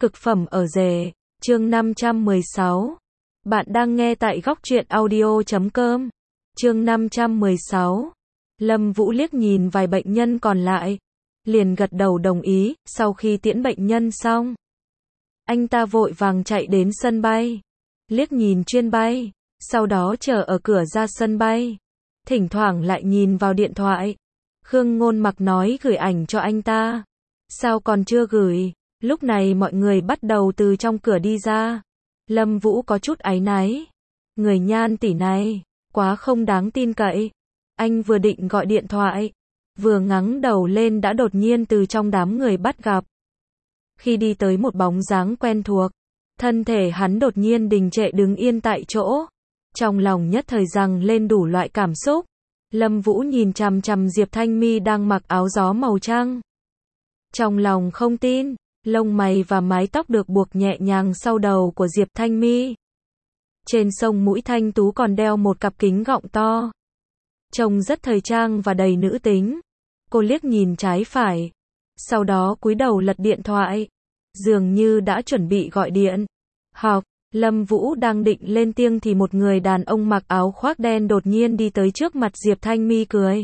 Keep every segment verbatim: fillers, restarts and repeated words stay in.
Cực phẩm ở rể, chương năm trăm mười sáu. Bạn đang nghe tại góc truyện audio chấm com. Chương năm trăm mười sáu. Lâm Vũ liếc nhìn vài bệnh nhân còn lại, liền gật đầu đồng ý. Sau khi tiễn bệnh nhân xong, anh ta vội vàng chạy đến sân bay, liếc nhìn chuyến bay, sau đó chờ ở cửa ra sân bay, thỉnh thoảng lại nhìn vào điện thoại. Khương Ngôn Mặc nói gửi ảnh cho anh ta. Sao còn chưa gửi? Lúc này mọi người bắt đầu từ trong cửa đi ra. Lâm Vũ có chút áy náy. Người Nhan tỷ này, quá không đáng tin cậy. Anh vừa định gọi điện thoại, vừa ngẩng đầu lên đã đột nhiên từ trong đám người bắt gặp. Khi đi tới một bóng dáng quen thuộc, thân thể hắn đột nhiên đình trệ đứng yên tại chỗ. Trong lòng nhất thời giằng lên đủ loại cảm xúc. Lâm Vũ nhìn chằm chằm Diệp Thanh My đang mặc áo gió màu trắng. Trong lòng không tin, lông mày và mái tóc được buộc nhẹ nhàng sau đầu của Diệp Thanh My. Trên sống mũi thanh tú còn đeo một cặp kính gọng to. Trông rất thời trang và đầy nữ tính. Cô liếc nhìn trái phải, sau đó cúi đầu lật điện thoại, dường như đã chuẩn bị gọi điện. Học, Lâm Vũ đang định lên tiếng thì một người đàn ông mặc áo khoác đen đột nhiên đi tới trước mặt Diệp Thanh My cười.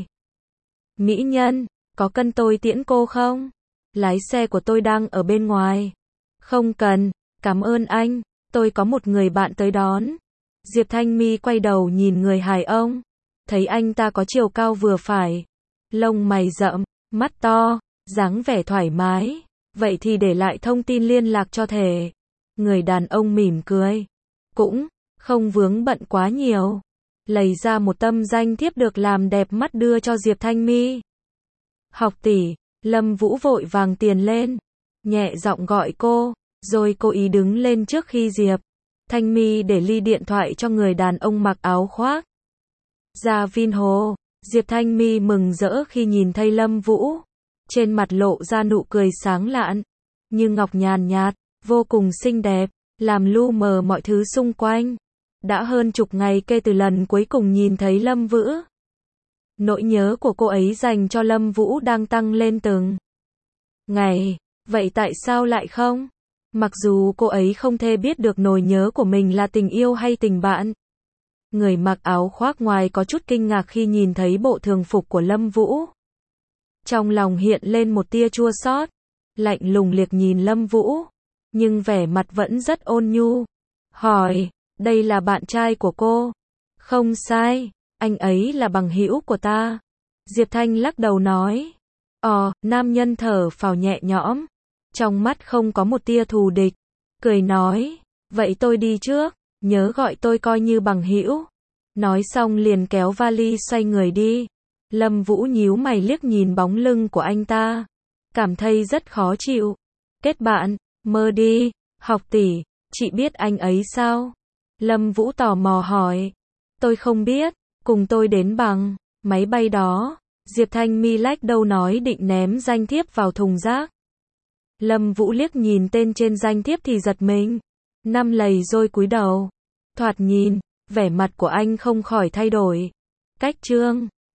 Mỹ nhân, có cần tôi tiễn cô không? Lái xe của tôi đang ở bên ngoài. Không cần, cảm ơn anh, tôi có một người bạn tới đón. Diệp Thanh My quay đầu nhìn người hài ông, thấy anh ta có chiều cao vừa phải, lông mày rậm, mắt to, dáng vẻ thoải mái. Vậy thì để lại thông tin liên lạc cho thể. Người đàn ông mỉm cười, cũng không vướng bận quá nhiều, lấy ra một tấm danh thiếp được làm đẹp mắt đưa cho Diệp Thanh My. Học tỷ. Lâm Vũ vội vàng tiền lên, nhẹ giọng gọi cô, rồi cố ý đứng lên trước khi Diệp Thanh My để ly điện thoại cho người đàn ông mặc áo khoác. Ra Vinhome, Diệp Thanh My mừng rỡ khi nhìn thấy Lâm Vũ, trên mặt lộ ra nụ cười sáng lạn, như ngọc nhàn nhạt, vô cùng xinh đẹp, làm lu mờ mọi thứ xung quanh. Đã hơn chục ngày kể từ lần cuối cùng nhìn thấy Lâm Vũ. Nỗi nhớ của cô ấy dành cho Lâm Vũ đang tăng lên từng ngày. Vậy tại sao lại không? Mặc dù cô ấy không thể biết được nỗi nhớ của mình là tình yêu hay tình bạn. Người mặc áo khoác ngoài có chút kinh ngạc khi nhìn thấy bộ thường phục của Lâm Vũ. Trong lòng hiện lên một tia chua xót, lạnh lùng liếc nhìn Lâm Vũ, nhưng vẻ mặt vẫn rất ôn nhu. Hỏi, đây là bạn trai của cô? Không sai. Anh ấy là bằng hữu của ta. Diệp Thanh lắc đầu nói. Ồ, nam nhân thở phào nhẹ nhõm, trong mắt không có một tia thù địch, cười nói, vậy tôi đi trước, nhớ gọi tôi coi như bằng hữu. Nói xong liền kéo vali xoay người đi. Lâm Vũ nhíu mày liếc nhìn bóng lưng của anh ta, cảm thấy rất khó chịu. Kết bạn, mơ đi. Học tỷ, chị biết anh ấy sao? Lâm Vũ tò mò hỏi. Tôi không biết. Cùng tôi đến bằng máy bay đó. Diệp Thanh My lách đâu nói định ném danh thiếp vào thùng rác. Lâm Vũ liếc nhìn tên trên danh thiếp thì giật mình, năm lầy rồi cúi đầu. Thoạt nhìn, vẻ mặt của anh không khỏi thay đổi. Cách chương